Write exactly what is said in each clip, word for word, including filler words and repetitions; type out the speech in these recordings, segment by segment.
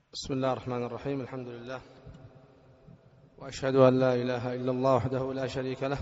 بسم الله الرحمن الرحيم. الحمد لله، وأشهد أن لا إله إلا الله وحده لا شريك له،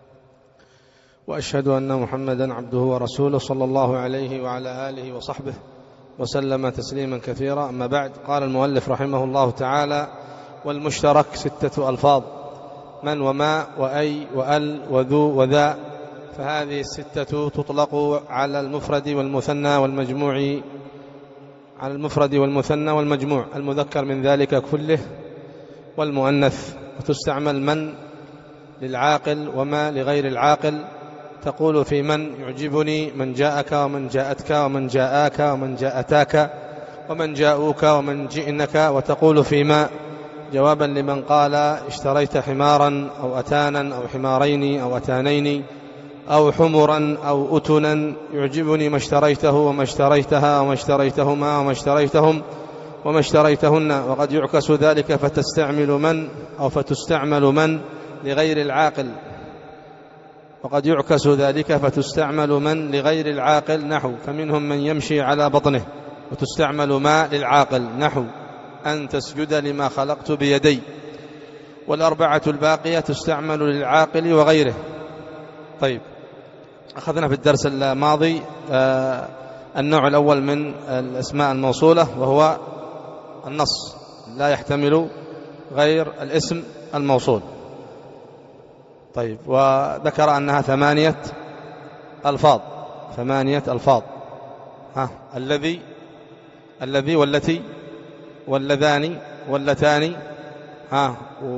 وأشهد أن محمدا عبده ورسوله صلى الله عليه وعلى آله وصحبه وسلم تسليما كثيرا. أما بعد، قال المؤلف رحمه الله تعالى: والمشترك ستة ألفاظ: من وما وأي وأل وذو وذا. فهذه الستة تطلق على المفرد والمثنى والمجموع على المفرد والمثنى والمجموع المذكر من ذلك كله والمؤنث، وتستعمل من للعاقل وما لغير العاقل. تقول في من: يعجبني من جاءك ومن جاءتك ومن جاءاك ومن جاءتاك ومن جاءوك ومن جئنك. وتقول في ما جوابا لمن قال: اشتريت حمارا أو أتانا أو حمارين أو أتانين أو حمرا أو أتنا. يعجبني ما اشتريته وما اشتريتها وما اشتريتهما وما اشتريتهم وما اشتريتهن. وقد يعكس ذلك فتستعمل من أو فتستعمل من لغير العاقل وقد يعكس ذلك فتستعمل من لغير العاقل، نحو: فمنهم من يمشي على بطنه. وتستعمل ما للعاقل، نحو: أن تسجد لما خلقت بيدي. والأربعة الباقية تستعمل للعاقل وغيره. طيب، أخذنا في الدرس الماضي آه النوع الأول من الأسماء الموصولة، وهو النص، لا يحتمل غير الاسم الموصول. طيب، وذكر أنها ثمانية ألفاظ ثمانية ألفاظ ها الذي الذي والتي واللذان واللتان ها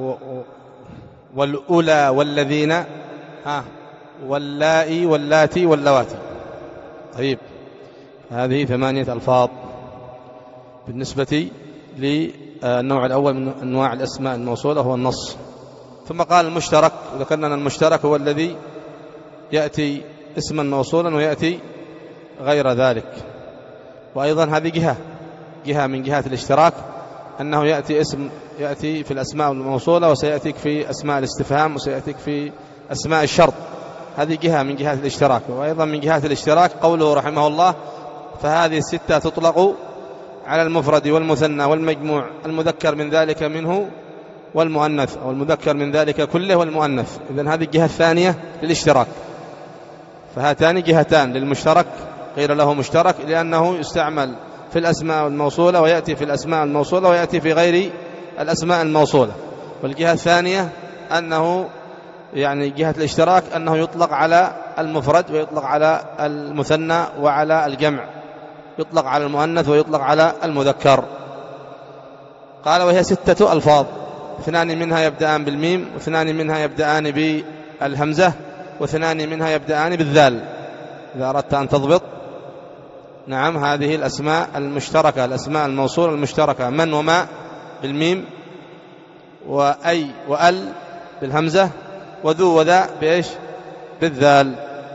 والأولى والذين ها واللائي واللاتي واللواتي. طيب، هذه ثمانية ألفاظ بالنسبة للنوع الأول من أنواع الأسماء الموصولة، هو النص. ثم قال المشترك، وذكرنا أن المشترك هو الذي يأتي اسما موصولا ويأتي غير ذلك. وأيضا هذه جهة جهة من جهات الاشتراك، أنه يأتي اسم يأتي في الأسماء الموصولة، وسيأتيك في أسماء الاستفهام، وسيأتيك في أسماء الشرط. هذه جهة من جهات الاشتراك. وأيضا من جهات الاشتراك قوله رحمه الله: فهذه الستة تطلق على المفرد والمثنى والمجموع المذكر من ذلك منه والمؤنث، أو المذكر من ذلك كله والمؤنث. إذن هذه الجهة الثانية للاشتراك. فهاتان جهتان للمشترك، قيل له مشترك لأنه يستعمل في الأسماء الموصولة ويأتي في الأسماء الموصولة ويأتي في غير الأسماء الموصولة. والجهة الثانية أنه يعني جهة الاشتراك أنه يطلق على المفرد ويطلق على المثنى وعلى الجمع، يطلق على المؤنث ويطلق على المذكر. قال: وهي ستة ألفاظ: اثنان منها يبدأان بالميم، واثنان منها يبدأان بالهمزة، واثنان منها يبدأان بالذال. إذا أردت أن تضبط، نعم، هذه الأسماء المشتركة، الأسماء الموصولة المشتركة: من وما بالميم، وأي وأل بالهمزة، وذو وذا بإيش؟ بالذال.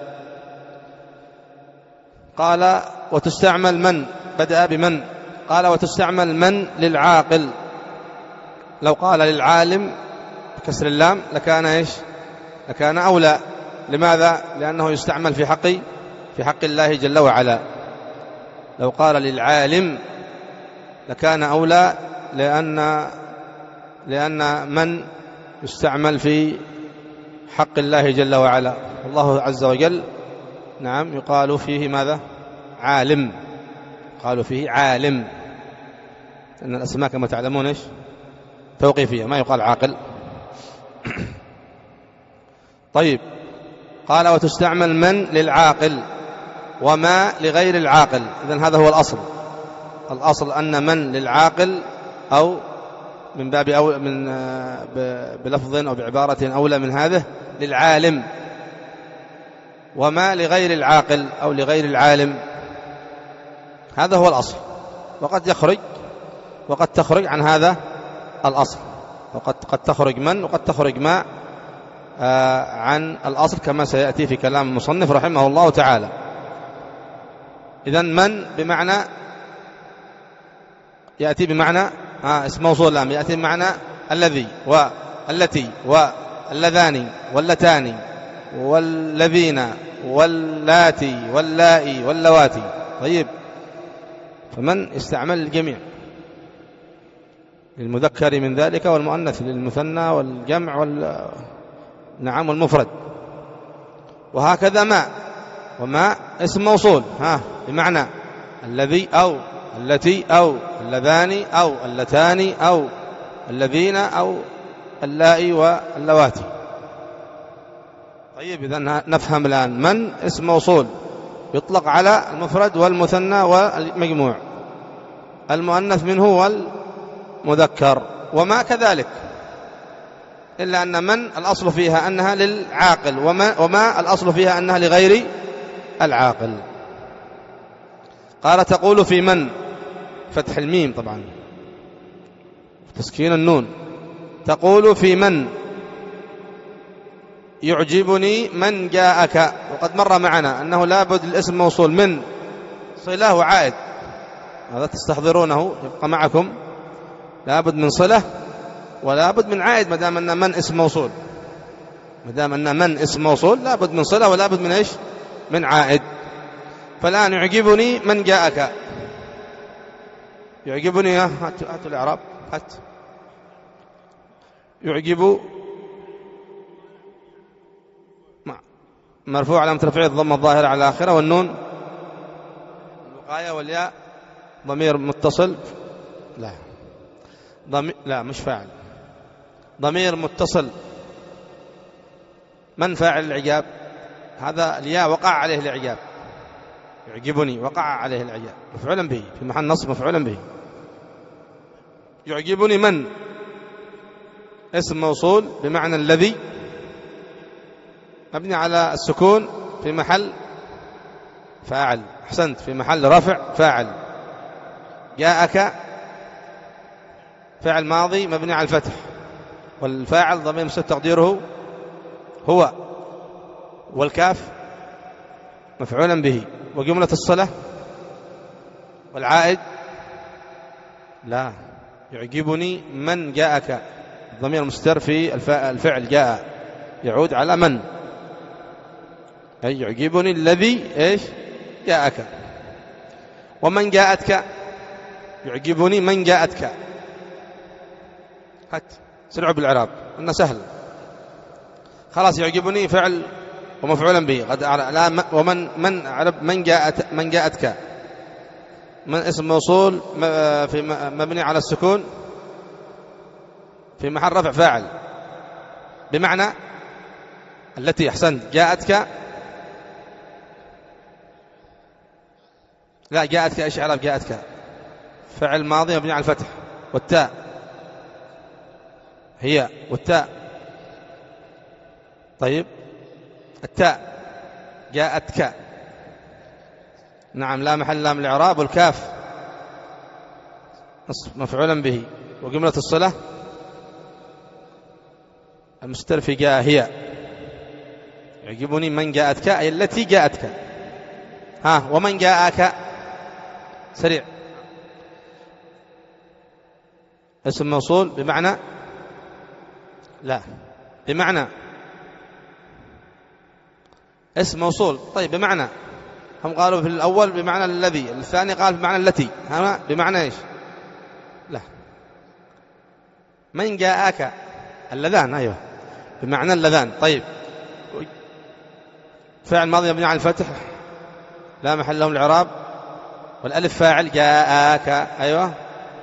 قال: وتستعمل من، بدأ بمن. قال: وتستعمل من للعاقل. لو قال للعالم بكسر اللام لكان إيش؟ لكان أولى. لماذا؟ لأنه يستعمل في حق في حق الله جل وعلا. لو قال للعالم لكان أولى، لأن لأن من يستعمل في حق الله جل وعلا. الله عز وجل، نعم، يقال فيه ماذا؟ عالم. قالوا فيه عالم، أن الأسماء كما تعلمون إيش؟ توقيفية، ما يقال عاقل. طيب، قال: وتستعمل من للعاقل وما لغير العاقل. إذن هذا هو الأصل. الأصل أن من للعاقل، أو من باب أو من بلفظ أو بعبارة أولى من هذا للعالم، وما لغير العاقل أو لغير العالم. هذا هو الأصل. وقد يخرج وقد تخرج عن هذا الأصل، وقد قد تخرج من وقد تخرج ما عن الأصل، كما سيأتي في كلام المصنف رحمه الله تعالى. إذن من بمعنى يأتي بمعنى آه اسم موصول لام، يأتي بمعنى الذي والتي واللذان واللتان والذين واللاتي واللائي واللواتي. طيب، فمن استعمل الجميع. للمذكر من ذلك، والمؤنث للمثنى والجمع وال نعم والمفرد. وهكذا ما، وما اسم موصول ها بمعنى الذي أو التي أو اللذان أو اللتان أو الذين أو اللائي واللواتي. طيب إذن نفهم الآن من اسم موصول يطلق على المفرد والمثنى والمجموع، المؤنث منه والمذكر، وما كذلك، إلا أن من الأصل فيها أنها للعاقل، وما, وما الأصل فيها أنها لغير العاقل. قال تقول في من، فتح الميم طبعا تسكين النون، تقول في من يعجبني من جاءك. وقد مر معنا أنه لابد الاسم موصول من صلة وعائد، هذا تستحضرونه يبقى معكم، لابد من صلة ولابد من عائد، ما دام أن من اسم موصول، ما دام أن من اسم موصول لابد من صلة ولابد من إيش؟ من عائد. فالآن يعجبني من جاءك، يعجبني هاتوا هاتوا الإعراب، هات يعجب مرفوع علامة رفعه الضمة الظاهرة على آخره، والنون الوقاية، والياء ضمير متصل، لا ضمير لا مش فاعل، ضمير متصل. من فاعل الإعجاب؟ هذا الياء وقع عليه الإعجاب، يعجبني وقع عليه الإعجاب، مفعولا به في محل نصب، مفعولا به. يعجبني من اسم موصول بمعنى الذي، مبني على السكون في محل فاعل، أحسنت، في محل رفع فاعل. جاءك فعل ماضي مبني على الفتح، والفاعل ضمير مستتر تقديره هو، والكاف مفعولا به. وجملة الصلة والعائد لا، يعجبني من جاءك، ضمير مستتر في الفعل جاء يعود على من، أي يعجبني الذي إيش جاءك. ومن جاءتك، يعجبني من جاءتك، هات سرعوا بالإعراب إنه سهل، خلاص يعجبني فعل ومفعولا به قد لا. ومن من عرب من جاءت من جاءتك، من اسم موصول في مبني على السكون في محل رفع فاعل بمعنى التي، أحسنت، جاءتك لا جاءتك إيش إعراب جاءتك؟ فعل ماضي مبني على الفتح، والتاء هي، والتاء طيب التاء جاءتك نعم لا محل لا من الإعراب، والكاف مفعولا به. وجملة الصلة المستتر في جاء هي، يعجبني من جاءتك أي التي جاءتك. ها ومن جاءك، سريع، اسم موصول بمعنى لا، بمعنى اسم موصول، طيب بمعنى، هم قالوا في الأول بمعنى الذي، الثاني قال بمعنى التي، ها بمعنى إيش؟ لا، من جاءك اللذان، أيوه بمعنى اللذان. طيب فعل ماضي مبني على الفتح لا محل له من الإعراب، والألف فاعل جاءك، أيوه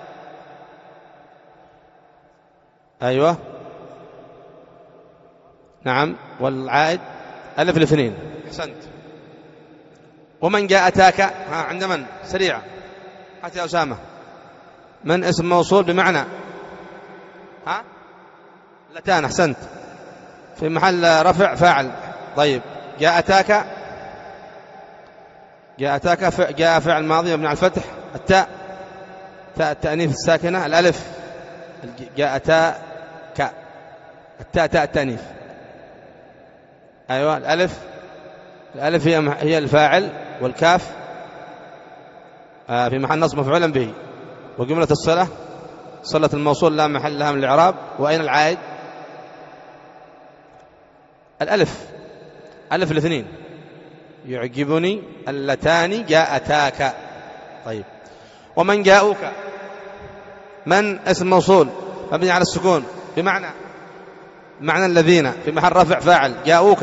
أيوه نعم، والعائد ألف الاثنين، أحسنت. ومن جاءتاك، ها عند من، سريعة، حتى يا أسامة، من اسم موصول بمعنى ها لتان، أحسنت، في محل رفع فاعل. طيب جاءتاك، جاءتاك جاء فعل ماضي مبني على الفتح، التاء تاء التأنيث الساكنة، الألف جاءتاك، التاء تاء التأنيث، أيوة الألف الألف هي هي الفاعل، والكاف في محل نصب مفعولا به. وجملة الصلة صلة الموصول لا محل لها من الإعراب. وأين العائد؟ الألف، ألف الاثنين، يعجبني اللتان جاءتاك. طيب ومن جاءوك، من اسم موصول مبني على السكون بمعنى معنى الذين في محل رفع فاعل. جاءوك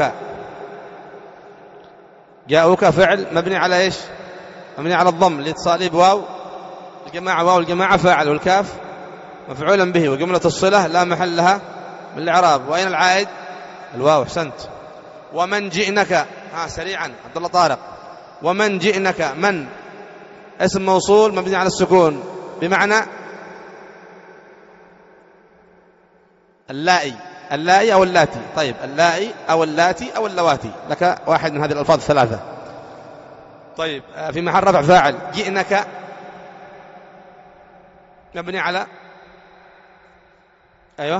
جاءوك فعل مبني على إيش؟ مبني على الضم لاتصاله بواو الجماعة، واو الجماعة فاعل، والكاف مفعولا به، وجملة الصلة لا محل لها من الإعراب. وأين العائد؟ الواو. احسنت. ومن جئنك ها سريعا عبد الله طارق. ومن جئنك من اسم موصول مبني على السكون بمعنى اللائي اللائي أو اللاتي. طيب اللائي أو اللاتي أو اللواتي، لك واحد من هذه الألفاظ الثلاثة. طيب في محل رفع فاعل. جئنك مبني على أيوه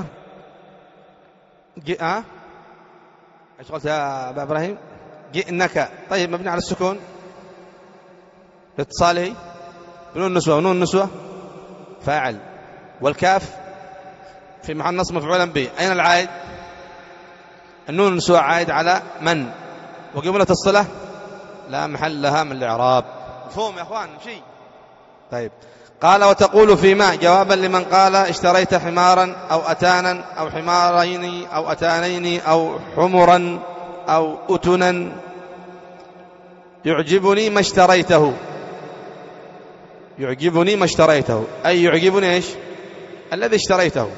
جئ ها ايش قلت يا أبا إبراهيم؟ جئنك. طيب مبني على السكون لاتصاله بنون النسوة، ونون النسوة فاعل، والكاف في محل نصب مفعولا به. أين العائد؟ النون النسوة عائد على من، وجملة الصلة لا محل لها من الإعراب. مفهوم يا أخوان؟ شيء طيب. قال وتقول فيما جوابا لمن قال اشتريت حمارا أو أتانا أو حمارين أو أتانين أو حمرا أو أتنا يعجبني ما اشتريته. يعجبني ما اشتريته أي يعجبني إيش؟ الذي اشتريته.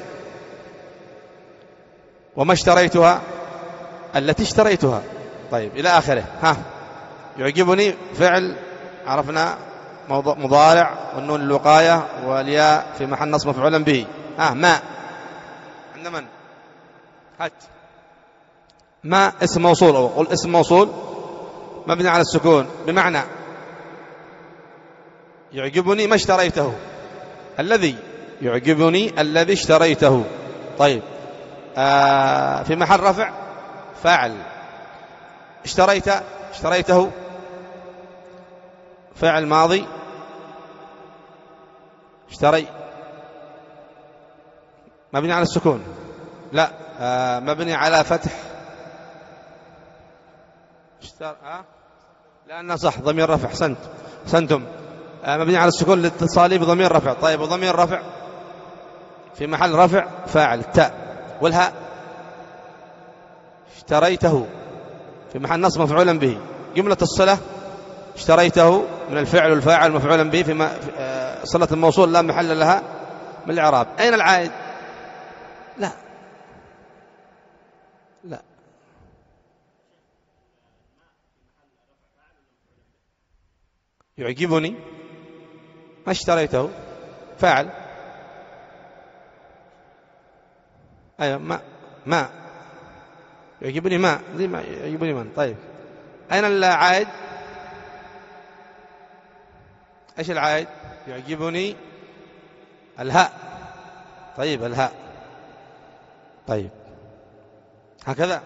وما اشتريتها التي اشتريتها. طيب إلى آخره. ها يعجبني فعل عرفنا مضارع، والنون الوقاية، والياء في محل نصب مفعولا به. ها ما عند من؟ هات ما اسم موصول، أو قل اسم موصول مبني على السكون بمعنى يعجبني ما اشتريته. الذي يعجبني الذي اشتريته. طيب آه في محل رفع فاعل. اشتريت اشتريته فعل ماضي. اشتري مبني على السكون لا آه مبني على فتح. اشتر آه لأنه صح ضمير رفع. حسنت حسنتم. آه مبني على السكون لاتصاله بضمير رفع. طيب وضمير رفع في محل رفع فاعل تاء، والهاء اشتريته في محل نصب مفعولا به. جملة الصلة اشتريته من الفعل والفاعل مفعولا به في صلة الموصول لا محل لها من الإعراب. أين العائد؟ لا لا يعجبني ما اشتريته فاعل. أيوة ما ما يعجبني ما زي ما يعجبني من. طيب أين العائد؟ إيش العائد؟ يعجبني الهاء. طيب الهاء. طيب هكذا.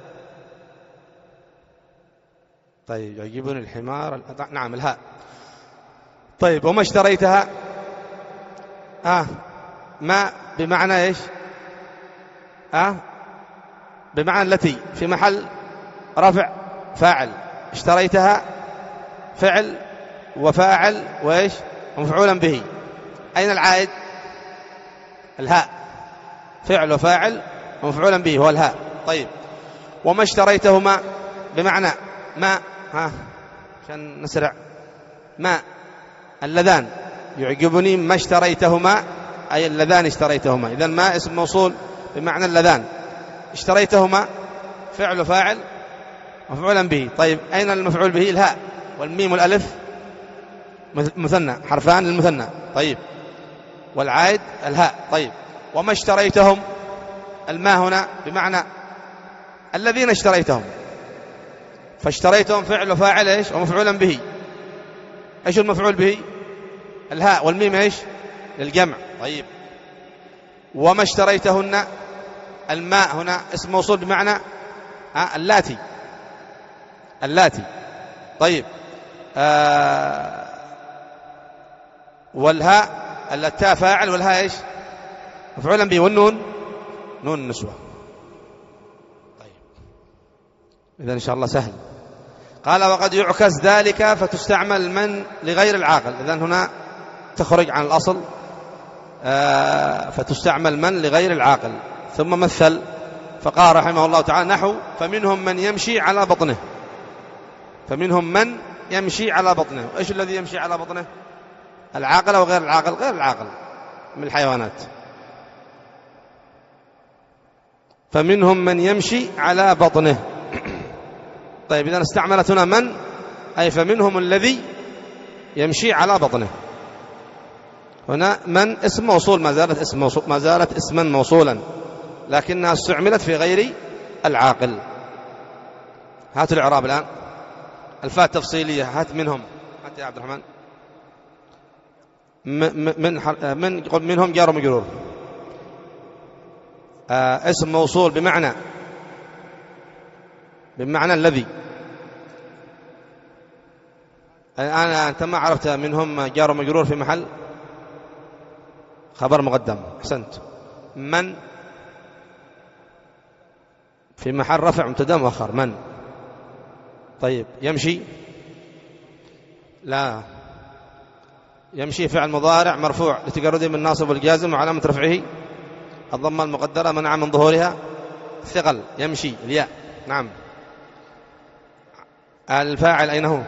طيب يعجبني الحمار. نعم الهاء. طيب وما اشتريتها آه ما بمعنى إيش؟ آه بمعنى التي في محل رفع فاعل. اشتريتها فعل وفاعل وإيش ومفعولا به. أين العائد؟ الهاء. فعل وفاعل ومفعولا به هو الهاء. طيب وما اشتريتهما بمعنى ما ها عشان نسرع. ما اللذان يعجبني ما اشتريتهما أي اللذان اشتريتهما. إذن ما اسم موصول بمعنى اللذان. اشتريتهما فعل وفاعل مفعولا به. طيب أين المفعول به؟ الهاء والميم والألف مثنى حرفان للمثنى. طيب والعائد الهاء. طيب وما اشتريتهم الماء هنا بمعنى الذين اشتريتهم. فاشتريتهم فعل وفاعل ايش ومفعولا به. ايش المفعول به؟ الهاء والميم ايش للجمع. طيب وما اشتريتهن الماء هنا اسم موصول بمعنى اللاتي اللاتي. طيب آه والهاء التاء فاعل والهاء ايش مفعولا به، والنون نون النسوة. طيب إذن إن شاء الله سهل. قال وقد يعكس ذلك فتستعمل من لغير العاقل. إذن هنا تخرج عن الأصل آه فتستعمل من لغير العاقل. ثم مثل فقال رحمه الله تعالى نحو فمنهم من يمشي على بطنه. فمنهم من يمشي على بطنه. إيش الذي يمشي على بطنه؟ العاقل أو غير العاقل؟ غير العاقل من الحيوانات. فمنهم من يمشي على بطنه. طيب إذا استعملت هنا من، أي فمنهم الذي يمشي على بطنه. هنا من اسم موصول، ما زالت اسم موصول، ما زالت اسما موصولا، لكنها استعملت في غير العاقل. هات الإعراب الآن. الفاء تفصيلية، هات منهم، هات يا عبد الرحمن. من من من منهم جار ومجرور. آه اسم موصول بمعنى بمعنى الذي. الآن أنت ما عرفت منهم جار ومجرور في محل خبر مقدم. أحسنت. من في محل رفع مبتدا مؤخر. من. طيب يمشي، لا، يمشي فعل مضارع مرفوع لتجرده من الناصب والجازم وعلامة رفعه الضمة المقدرة منع من ظهورها ثقل. يمشي الياء. نعم. الفاعل أين هو؟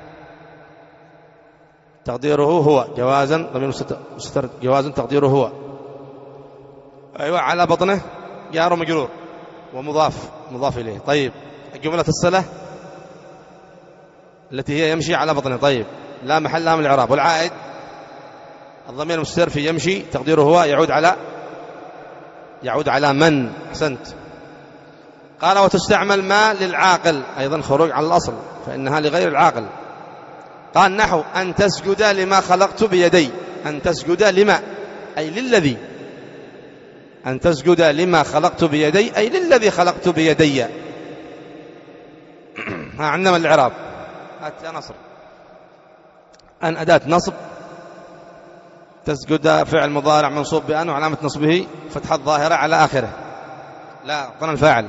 تقديره هو جوازا، ضمير مستتر جوازا تقديره هو. أيوة. على بطنه جار ومجرور ومضاف مضاف إليه. طيب جملة الصلة التي هي يمشي على بطنه. طيب لا محل لها من الإعراب. والعائد الضمير المستتر في يمشي تقديره هو يعود على يعود على من. أحسنت. قال وتستعمل ما للعاقل، أيضا خروج عن الأصل فإنها لغير العاقل. قال نحو أن تسجد لما خلقت بيدي. أن تسجد لما أي للذي. أن تسجد لما خلقت بيدي أي للذي خلقت بيدي. ها عندنا الإعراب. هات يا نصر. أن أداة نصب. تسجد فعل مضارع منصوب بأن وعلامة نصبه فتحة ظاهرة على آخره. لا قلنا الفاعل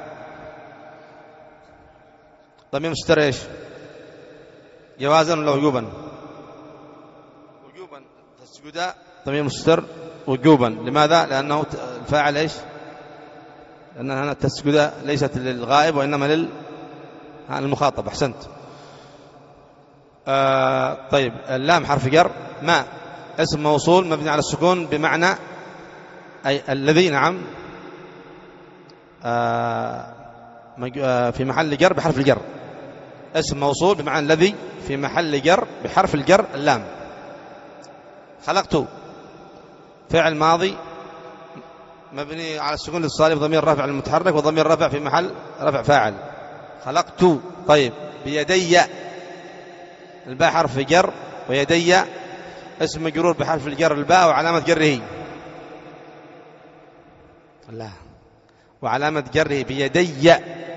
ضمير مستتر ايش؟ جوازا ولا وجوبا؟ وجوبا. تسجد ضمير مستتر وجوبا. لماذا؟ لأنه الفاعل ايش؟ لأن هنا التسجد ليست للغائب وإنما للمخاطب. أحسنت. آه طيب اللام حرف جر. ما اسم موصول مبني على السكون بمعنى أي الذي. نعم. آه في محل جر بحرف الجر. اسم موصول بمعنى الذي في محل جر بحرف الجر اللام. خلقت فعل ماضي مبني على السكون للصالح ضمير رفع المتحرك وضمير رفع في محل رفع فاعل. خلقت. طيب بيدي الباء حرف جر ويدي اسم مجرور بحرف الجر الباء وعلامة جره لا وعلامة جره بيدي.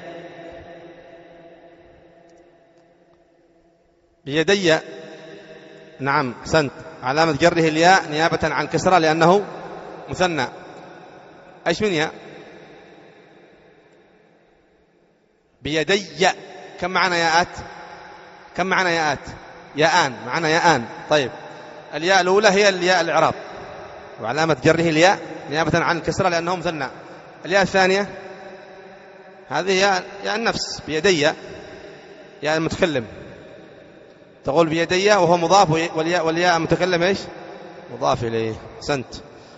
بيدي. نعم أحسنت. علامة جره الياء نيابة عن كسرة لأنه مثنى. ايش من ياء؟ بيدي. كم معنا ياءات؟ كم معنا ياءات؟ ياءان. معنا ياءان. طيب الياء الأولى هي الياء الإعراب وعلامة جره الياء نيابة عن الكسرة لأنه مثنى. الياء الثانية هذه ياء ياء النفس بيدي ياء المتكلم. تقول بيدي وهو مضاف والياء والياء المتكلم ايش؟ مضاف إليه. أحسنت.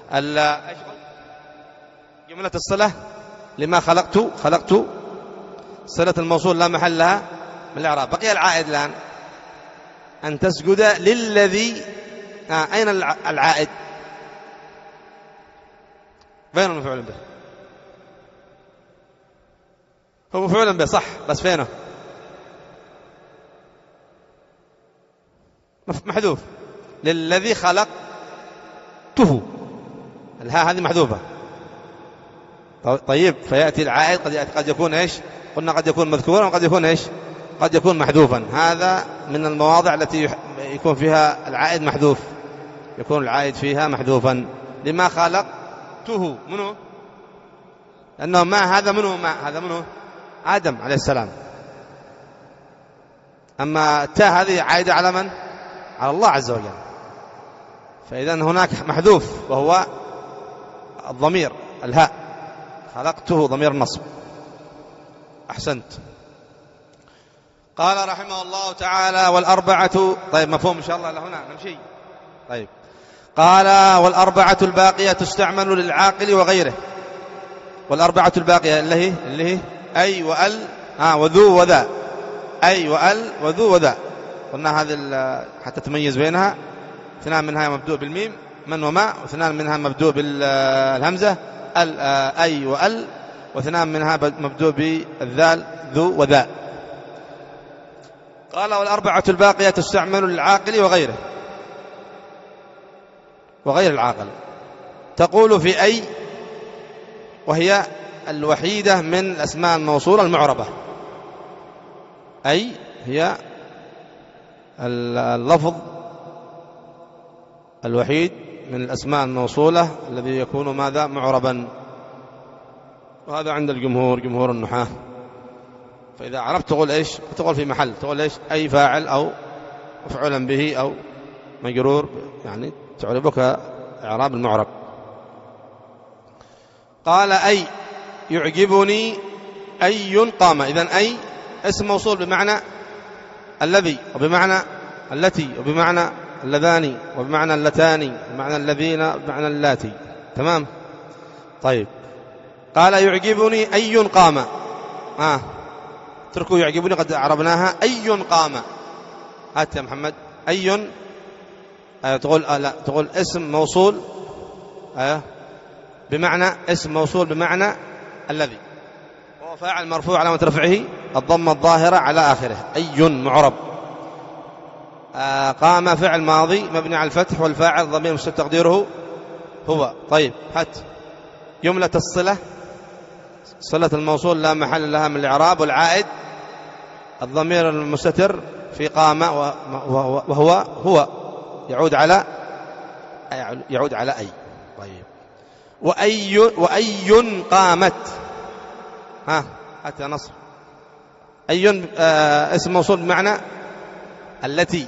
جملة الصلة لما خلقت. خلقت صلة الموصول لا محل لها من الإعراب. بقي العائد الآن. أن تسجد للذي. آه. أين العائد؟ فين المفعول به؟ هو مفعول به صح بس فينه؟ محذوف. للذي خلقته الهاء هذه محذوفة. طيب فيأتي العائد قد قد يكون ايش؟ قلنا قد يكون مذكورا وقد يكون ايش؟ قد يكون محذوفا. هذا من المواضع التي يكون فيها العائد محذوف. يكون العائد فيها محذوفا. لما خلقته منه لأنه ما هذا منه ما هذا منه آدم عليه السلام. أما التاء هذه عائدة على من؟ على الله عز وجل. فإذا هناك محذوف وهو الضمير الهاء، خلقته ضمير النصب. أحسنت. قال رحمه الله تعالى والأربعة. طيب مفهوم إن شاء الله لهنا نمشي. طيب قال والأربعة الباقية تستعمل للعاقل وغيره. والأربعة الباقية اللي هي اللي هي أي وأل آه وذو وذا. أي وأل وذو وذا قلنا هذه حتى تميز بينها. اثنان منها مبدوء بالميم من وما، واثنان منها مبدوء بالهمزة ال أي وأل، واثنان منها مبدوء بالذال ذو وذا. قال والأربعة الباقية تستعمل للعاقل وغيره وغير العاقل. تقول في أي، وهي الوحيدة من الأسماء الموصولة المعربة. أي هي اللفظ الوحيد من الأسماء الموصولة الذي يكون ماذا معربا، وهذا عند الجمهور جمهور النحاة. فإذا عرفت تقول إيش؟ تقول في محل تقول إيش؟ أي فاعل أو مفعولا به أو مجرور، يعني تعربك إعراب المعرب. قال أي يعجبني أي قام. إذن أي اسم موصول بمعنى الذي، وبمعنى التي، وبمعنى اللذان، وبمعنى اللتان، بمعنى الذين، بمعنى اللاتي. تمام. طيب قال يعجبني أي قام. آه تركوا يعجبني قد عربناها. أي قام. هات يا محمد. أي آه تقول آه لا تقول اسم موصول آه بمعنى اسم موصول بمعنى الذي، وهو فاعل مرفوع علامة رفعه الضمة الظاهرة على آخره. أي معرب. آه قام فعل ماضي مبني على الفتح والفاعل ضمير مستتر تقديره هو. طيب هات جملة الصلة. صلة الموصول لا محل لها من الإعراب، والعائد الضمير المستتر في قام وهو هو يعود على يعود على أي. طيب وأي وأي قامت. ها هات يا نصر. أي آه اسم موصول بمعنى التي.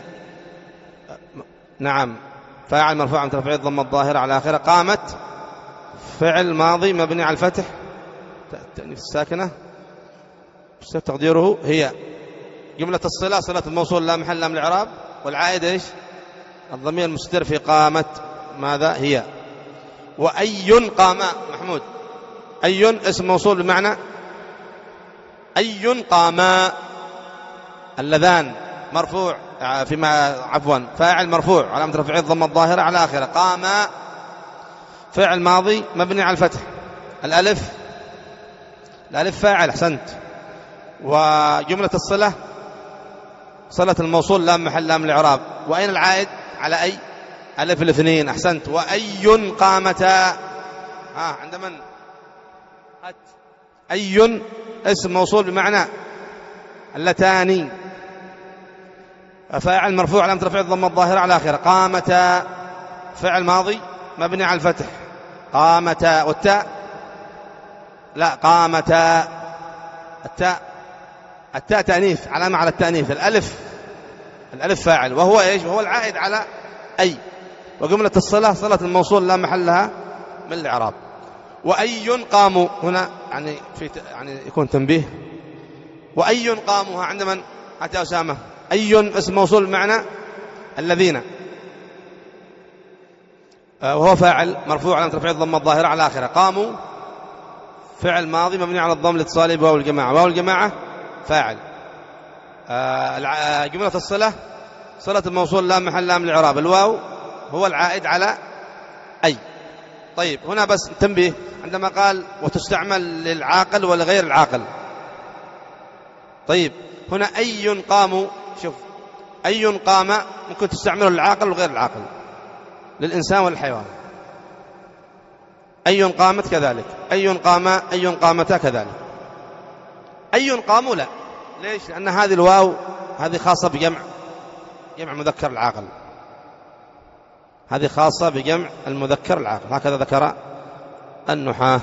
نعم فاعل مرفوع عن ترفيع الضمة الظاهرة على آخره. قامت فعل ماضي مبني على الفتح التأنيث الساكنة تقديره هي. جملة الصلة صلة الموصول لا محل من الإعراب، والعائد إيش؟ الضمير المستتر في قامت ماذا هي. وأي قام محمود. أي اسم موصول بمعنى أي قام. اللذان مرفوع فيما عفوا فاعل مرفوع علامة رفعه الضمة الظاهرة على آخره. قام فعل ماضي مبني على الفتح. الألف الألف فاعل. أحسنت. وجملة الصلة صلة الموصول لا محل من الإعراب. وأين العائد؟ على أي. ألف الاثنين. أحسنت. وأي قامتا. ها عند من؟ أي اسم موصول بمعنى اللتان فاعل مرفوع علامة رفعه الضمة الظاهرة على آخره. قامتا فعل ماضي مبني على الفتح. قامتا. والتاء لا قامتا. التاء التاء تأنيث علامة على التأنيث. الألف الألف فاعل وهو إيش؟ وهو العائد على أي. وجملة الصلة صلة الموصول لا محل لها من الإعراب. وأي قاموا هنا يعني في يعني يكون تنبيه. وأي قاموا عند من؟ حتى أسامة. أي اسم موصول بمعنى الذين، وهو فاعل مرفوع على رفع الضمة الظاهرة على آخره. قاموا فعل ماضي مبني على الضم الاتصالي بواو الجماعة. واو الجماعة فاعل. جملة الصلة صلة الموصول لا محل لها من الإعراب. الواو هو العائد على أي. طيب هنا بس تنبيه عندما قال وتستعمل للعاقل ولغير العاقل. طيب هنا أي قاموا. شوف أي قام ممكن تستعمله للعاقل وغير العاقل، للإنسان والحيوان. أي قامت كذلك. أي قام أي قامتا كذلك. أي قاموا لا. ليش؟ لأن هذه الواو هذه خاصة بجمع جمع مذكر العاقل. هذه خاصة بجمع المذكر العاقل، هكذا ذكر النحاة.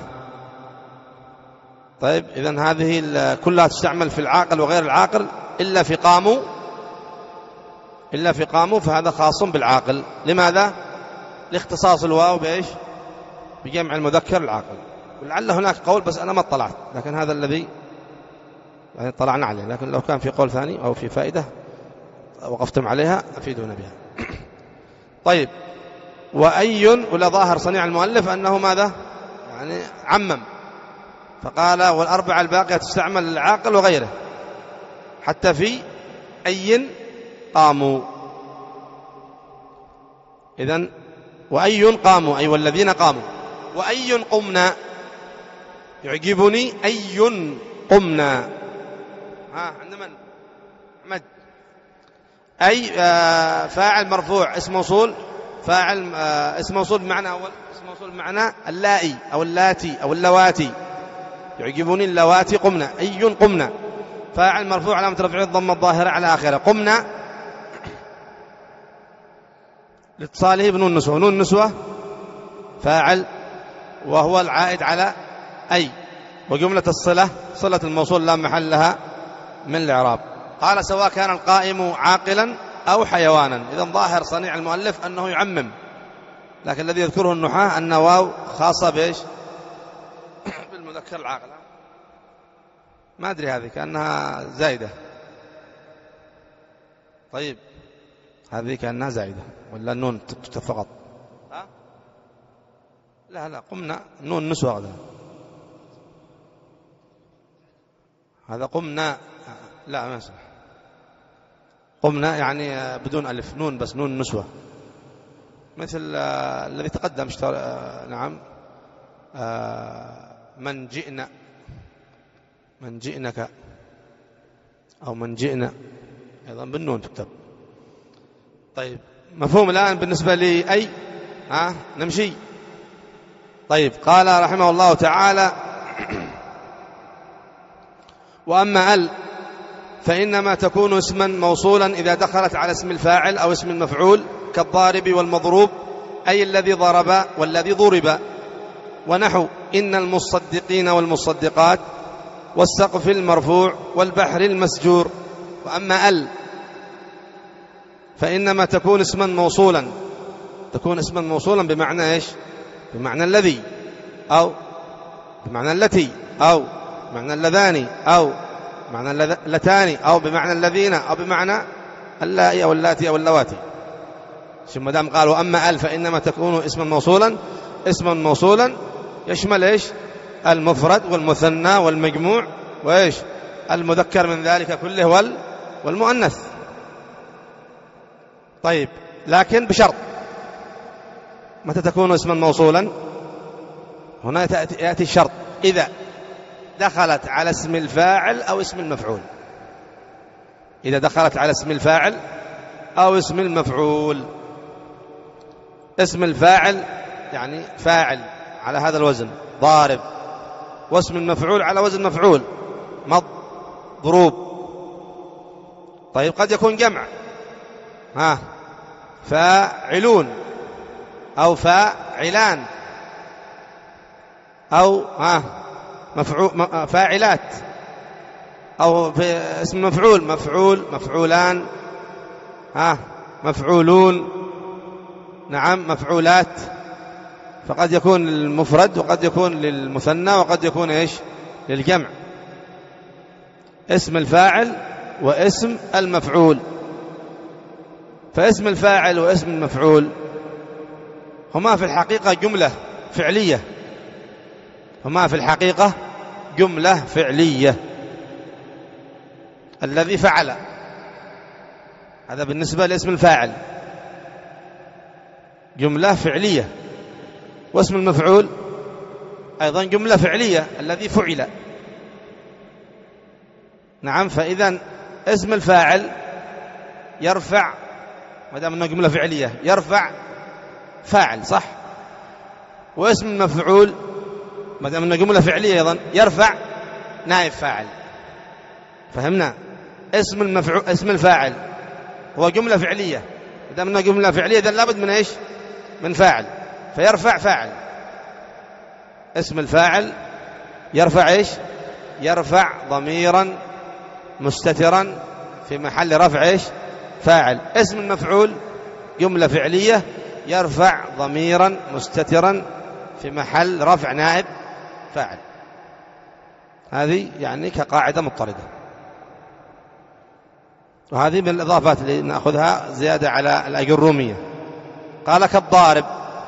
طيب إذن هذه كلها تستعمل في العاقل وغير العاقل إلا في قاموا. إلا في قاموا فهذا خاص بالعاقل. لماذا؟ لاختصاص الواو بإيش؟ بجمع المذكر العاقل. ولعل هناك قول بس أنا ما اطلعت، لكن هذا الذي يعني طلعنا عليه، لكن لو كان في قول ثاني أو في فائدة وقفتم عليها أفيدونا بها. طيب، وأي، ولا ظاهر صنيع المؤلف أنه ماذا؟ يعني عمم، فقال والأربعة الباقية تستعمل للعاقل وغيره، حتى في أي قاموا. إذن وأي قاموا أي والذين قاموا، وأي قمنا، يعجبني أي قمنا. ها عند من؟ أحمد. أي آه فاعل مرفوع اسم موصول، فاعل آه اسم موصول بمعنى أول، اسم موصول بمعنى اللائي أو اللاتي أو اللواتي، يعجبني اللواتي قمنا. أي قمنا فاعل مرفوع علامة رفعه الضمة الظاهرة على آخره. قمنا لاتصاله بنون النسوة، نون النسوة فاعل وهو العائد على أي، وجملة الصلة صلة الموصول لا محل لها من الإعراب. قال سواء كان القائم عاقلا أو حيوانا. إذن ظاهر صنيع المؤلف أنه يعمم، لكن الذي يذكره النحاة أن واو خاصة بإيش؟ بالمذكر العاقل. ما أدري هذه كأنها زائدة. طيب هذه كأنها زائدة ولا النون فقط؟ ها؟ لا لا قمنا نون نسوة غدا. هذا قمنا لا ما صح. قمنا يعني بدون ألف، نون بس، نون نسوة، مثل آه الذي تقدم اشتر... آه نعم آه من جئنا، من جئنك أو من جئنا، أيضا بالنون تكتب. طيب مفهوم الآن بالنسبة لي أي؟ ها نمشي. طيب قال رحمه الله تعالى وأما ال فإنما تكون اسما موصولا إذا دخلت على اسم الفاعل أو اسم المفعول، كالضارب والمضروب، أي الذي ضرب والذي ضرب، ونحو إن المصدقين والمصدقات، والسقف المرفوع، والبحر المسجور. وأما ال فإنما تكون اسما موصولا، تكون اسما موصولا بمعنى إيش؟ بمعنى الذي، أو بمعنى التي، أو بمعنى اللذان، أو بمعنى اللتان، أو بمعنى الذين، أو بمعنى اللائي أو اللاتي أو اللواتي. ثم دام قالوا أما ال فإنما تكون اسما موصولا، اسما موصولا يشمل إيش؟ المفرد والمثنى والمجموع، وإيش؟ المذكر من ذلك كله وال والمؤنث. طيب لكن بشرط، متى تكون اسما موصولا؟ هنا يأتي الشرط إذا دخلت على اسم الفاعل أو اسم المفعول. إذا دخلت على اسم الفاعل أو اسم المفعول. اسم الفاعل يعني فاعل على هذا الوزن ضارب، واسم المفعول على وزن مفعول مضروب. طيب قد يكون جمع، ها فاعلون أو فاعلان، أو ها مفعول فاعلات، أو في اسم مفعول مفعول مفعولان، ها مفعولون، نعم مفعولات. فقد يكون للمفرد وقد يكون للمثنى وقد يكون إيش؟ للجمع. اسم الفاعل واسم المفعول. فاسم الفاعل واسم المفعول هما في الحقيقة جملة فعلية، هما في الحقيقة جملة فعلية. الذي فعل هذا بالنسبة لاسم الفاعل جملة فعلية، واسم المفعول أيضا جملة فعلية، الذي فعل. نعم. فإذا اسم الفاعل يرفع، ما دام أنه جملة فعلية يرفع فاعل، صح؟ واسم المفعول ما دام أنه جملة فعلية أيضا يرفع نائب فاعل. فهمنا؟ اسم المفعول اسم الفاعل هو جملة فعلية، ما دام أنه جملة فعلية إذن لابد من إيش؟ من فاعل، فيرفع فاعل. اسم الفاعل يرفع إيش؟ يرفع ضميرا مستترا في محل رفع إيش؟ فاعل. اسم المفعول جملة فعلية يرفع ضميرا مستترا في محل رفع نائب فاعل. هذه يعني كقاعدة مضطردة، وهذه من الإضافات اللي نأخذها زيادة على الأجرومية. قال كالضارب،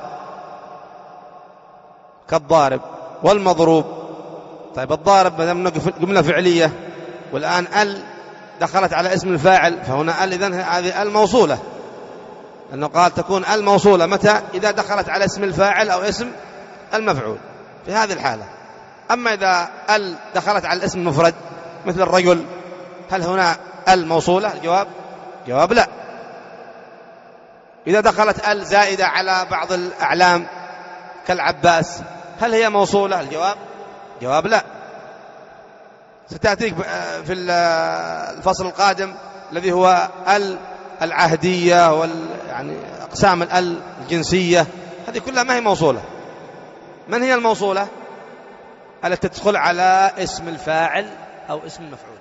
كالضارب والمضروب. طيب الضارب ما دام جملة فعلية والآن ال دخلت على اسم الفاعل، فهنا ال إذن هذه الموصولة، لأنه قال تكون الموصولة متى؟ إذا دخلت على اسم الفاعل أو اسم المفعول في هذه الحالة. أما إذا ال دخلت على الاسم المفرد مثل الرجل، هل هنا الموصولة؟ الجواب جواب لا. إذا دخلت ال زائدة على بعض الأعلام كالعباس، هل هي موصولة؟ الجواب جواب لا. ستأتيك في الفصل القادم الذي هو ال العهدية وال يعني أقسام ال الجنسية، هذه كلها ما هي موصولة. من هي الموصولة؟ التي تدخل على اسم الفاعل أو اسم المفعول.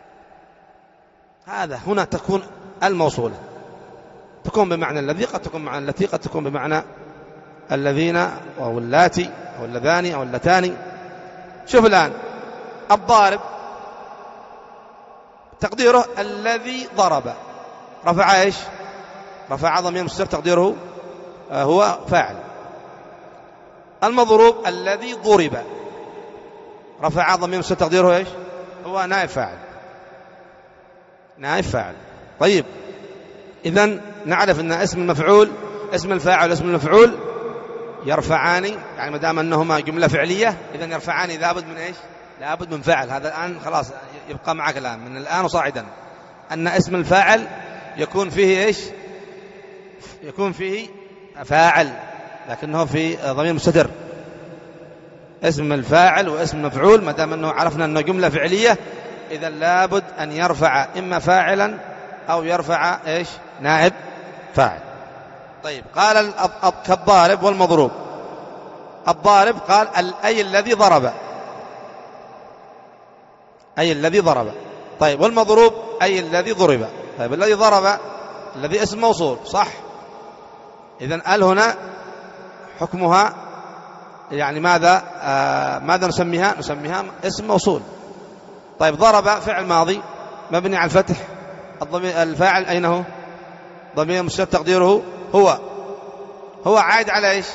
هذا هنا تكون الموصولة، تكون بمعنى الذي، قد تكون بمعنى التي، قد تكون بمعنى الذين أو اللاتي أو اللذان أو اللتان. شوف الآن الضارب تقديره الذي ضرب، رفع ايش؟ رفع ضمير مستتر تقديره هو فاعل. المضروب الذي ضرب، رفع ضمير مستتر تقديره ايش؟ هو نائب فاعل، نائب فاعل. طيب إذن نعرف أن اسم المفعول، اسم الفاعل واسم المفعول يرفعان، يعني ما دام أنهما جملة فعلية إذن يرفعان لابد من ايش؟ لابد من فاعل. هذا الآن خلاص يبقى معك الآن من الآن وصاعدا أن اسم الفاعل يكون فيه ايش؟ يكون فيه فاعل لكنه في ضمير مستتر. اسم الفاعل واسم المفعول ما دام أنه عرفنا أنه جملة فعلية إذا لابد أن يرفع إما فاعلا أو يرفع ايش؟ نائب فاعل. طيب قال كالضارب والمضروب. الضارب قال أي الذي ضرب، أي الذي ضرب. طيب والمضروب أي الذي ضرب. طيب الذي ضرب الذي اسم موصول صح، إذن ال هنا حكمها يعني ماذا؟ آه ماذا نسميها؟ نسميها اسم موصول. طيب ضرب فعل ماضي مبني على الفتح، الفاعل أين هو؟ ضمير مستتر تقديره هو. هو عائد على ايش؟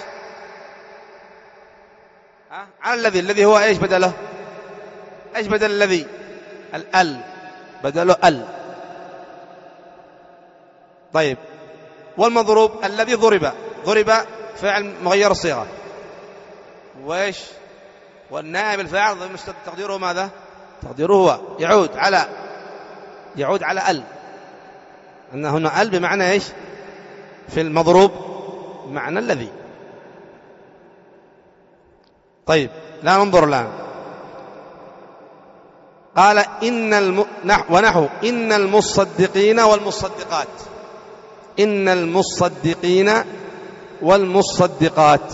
ها؟ على الذي، الذي هو ايش بدله؟ ايش بدل الذي؟ ال بدله ال. طيب والمضروب الذي ضرب، ضرب فعل مغير الصيغة وايش؟ والنائب الفاعل ضمير مستتر تقديره ماذا؟ تقديره هو، يعود على يعود على ال، أن هنا ال بمعنى ايش؟ في المضروب بمعنى الذي. طيب لا ننظر الآن. قال إن الم... ونحو إن المصدقين والمصدقات، إن المصدقين والمصدقات.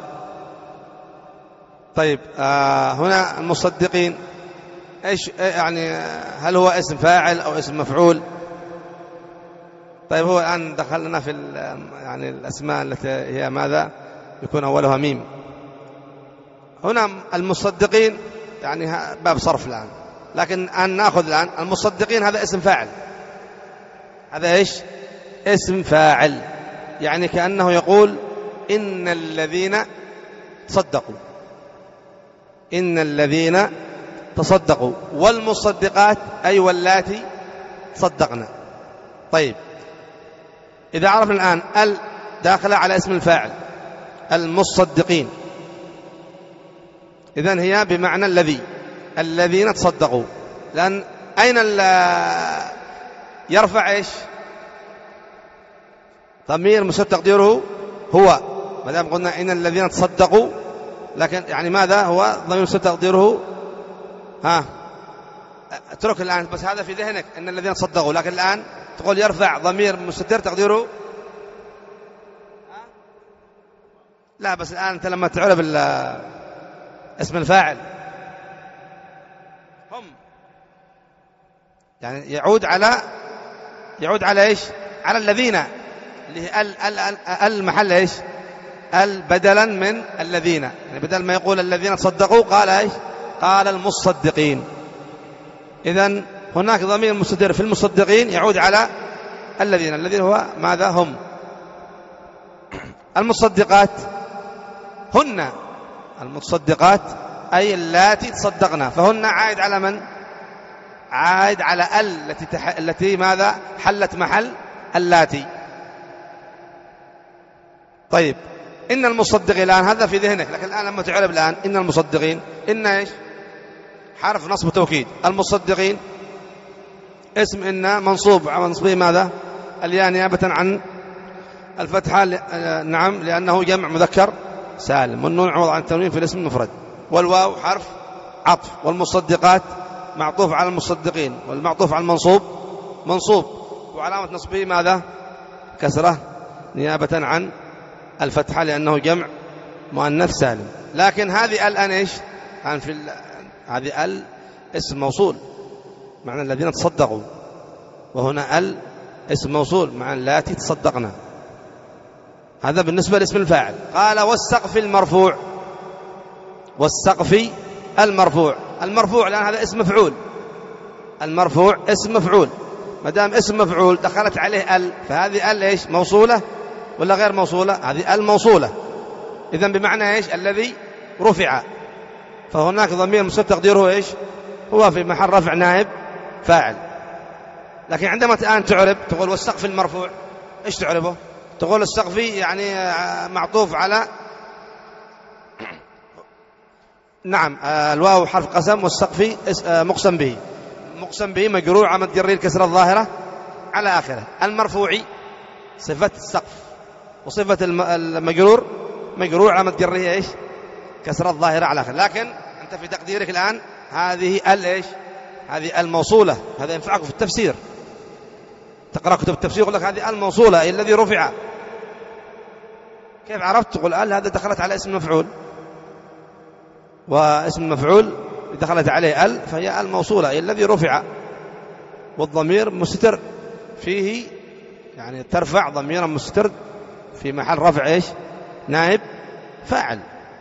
طيب آه هنا المصدقين ايش يعني؟ هل هو اسم فاعل أو اسم مفعول؟ طيب هو الآن دخلنا في يعني الأسماء التي هي ماذا؟ يكون أولها ميم. هنا المصدقين يعني باب صرف الآن، لكن أن نأخذ الآن المصدقين هذا اسم فاعل، هذا إيش؟ اسم فاعل، يعني كأنه يقول إن الذين تصدقوا، إن الذين تصدقوا. والمصدقات أي واللاتي صدقنا. طيب إذا عرفنا الآن ال داخلة على اسم الفاعل المصدقين، إذن هي بمعنى الذي، الذين تصدقوا. لأن أين يرفع إيش؟ ضمير مستتر تقديره هو، ما دام قلنا إن الذين تصدقوا، لكن يعني ماذا هو ضمير مستتر تقديره؟ ها اترك الآن بس هذا في ذهنك إن الذين تصدقوا، لكن الآن تقول يرفع ضمير مستتر تقديره لا. بس الآن أنت لما تعرف اسم الفاعل هم، يعني يعود على يعود على إيش؟ على الذين، اللي هي ال ال ال ال محل إيش؟ ال بدلا من الذين، يعني بدل ما يقول الذين تصدقوا قال إيش؟ قال المصدقين. إذن هناك ضمير مستتر في المصدقين يعود على الذين، الذين هو ماذا؟ هم. المصدقات هن، المتصدقات أي اللاتي تصدقنا، فهن عائد على من؟ عائد على ال التي تح... التي ماذا؟ حلت محل اللاتي. طيب إن المصدقين الآن هذا في ذهنك، لكن الآن لما تعرف الآن إن المصدقين، إن إيش؟ حرف نصب توكيد. المصدقين اسم إن منصوب على منصبه ماذا؟ الياء نيابة عن الفتحة، نعم لأنه جمع مذكر سالم، والنون عوض عن التنوين في الاسم المفرد، والواو حرف عطف، والمصدقات معطوف على المصدقين، والمعطوف على المنصوب منصوب، وعلامة نصبه ماذا؟ كسرة نيابة عن الفتحة لأنه جمع مؤنث سالم. لكن هذه الآن إيش؟ الآن في هذه ال اسم موصول معنى الذين تصدقوا، وهنا ال اسم موصول معنى اللاتي تصدقنا. هذا بالنسبة لاسم الفاعل. قال والسقف المرفوع، والسقف المرفوع، المرفوع لأن هذا اسم مفعول، المرفوع اسم مفعول، ما دام اسم مفعول دخلت عليه ال، فهذه ال ايش؟ موصولة ولا غير موصولة؟ هذه ال موصولة، إذن بمعنى ايش؟ الذي رفع، فهناك ضمير مستتر تقديره ايش؟ هو في محل رفع نائب فاعل. لكن عندما الآن تعرب تقول والسقف المرفوع، ايش تعربه؟ تقول السقف يعني معطوف على نعم الواو حرف قسم، والسقف مقسم به، مقسم به مجرور علامة جره الكسرة الظاهرة على آخره. المرفوع صفة السقف، وصفة المجرور مجرور علامة جره ايش؟ كسرة الظاهرة على آخره. لكن أنت في تقديرك الآن هذه ال ايش؟ هذه الموصولة، هذا ينفعك في التفسير، تقرأ كتب التفسير يقول لك هذه الموصولة أي الذي رفع. كيف عرفت؟ تقول ال هذا دخلت على اسم مفعول، واسم المفعول دخلت عليه ال فهي الموصولة أي الذي رفع، والضمير مستتر فيه، يعني ترفع ضميرا مستتر في محل رفع ايش؟ نائب فاعل.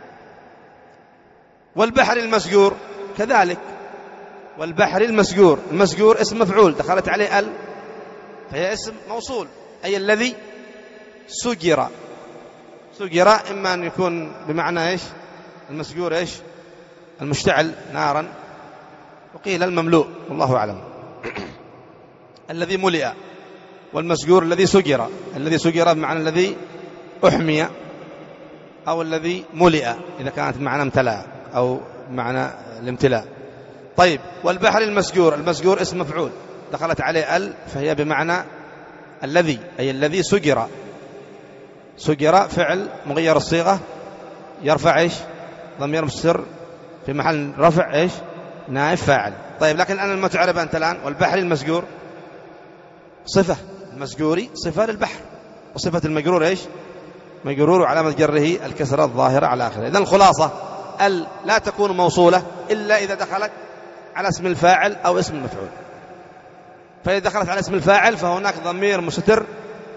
والبحر المسجور كذلك، والبحر المسجور، المسجور اسم مفعول دخلت عليه ال فهي اسم موصول أي الذي سجر. سجر إما أن يكون بمعنى إيش؟ المسجور إيش؟ المشتعل نارا، وقيل المملوء والله أعلم. الذي ملئ، والمسجور الذي سجر، الذي سجر بمعنى الذي أحمي، أو الذي ملئ إذا كانت بمعنى امتلأ أو بمعنى الامتلاء. طيب والبحر المسجور، المسجور اسم مفعول دخلت عليه ال فهي بمعنى الذي أي الذي سجر. سجر فعل مغير الصيغة يرفع إيش؟ ضمير مستتر في محل رفع إيش؟ نائب فاعل. طيب لكن أنا لما تعرف أنت الآن والبحر المسجور صفة، المسجوري صفة للبحر، وصفة المجرور إيش؟ مجرور وعلامة جره الكسرة الظاهرة على آخره. إذن الخلاصة ال لا تكون موصولة إلا إذا دخلت على اسم الفاعل أو اسم المفعول. فإذا دخلت على اسم الفاعل فهناك ضمير مستتر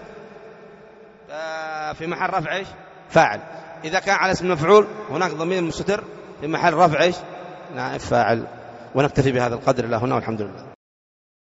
في محل رفع إيش؟ فاعل. إذا كان على اسم المفعول هناك ضمير مستتر في محل رفع إيش؟ نائب فاعل. ونكتفي بهذا القدر إلى هنا والحمد لله.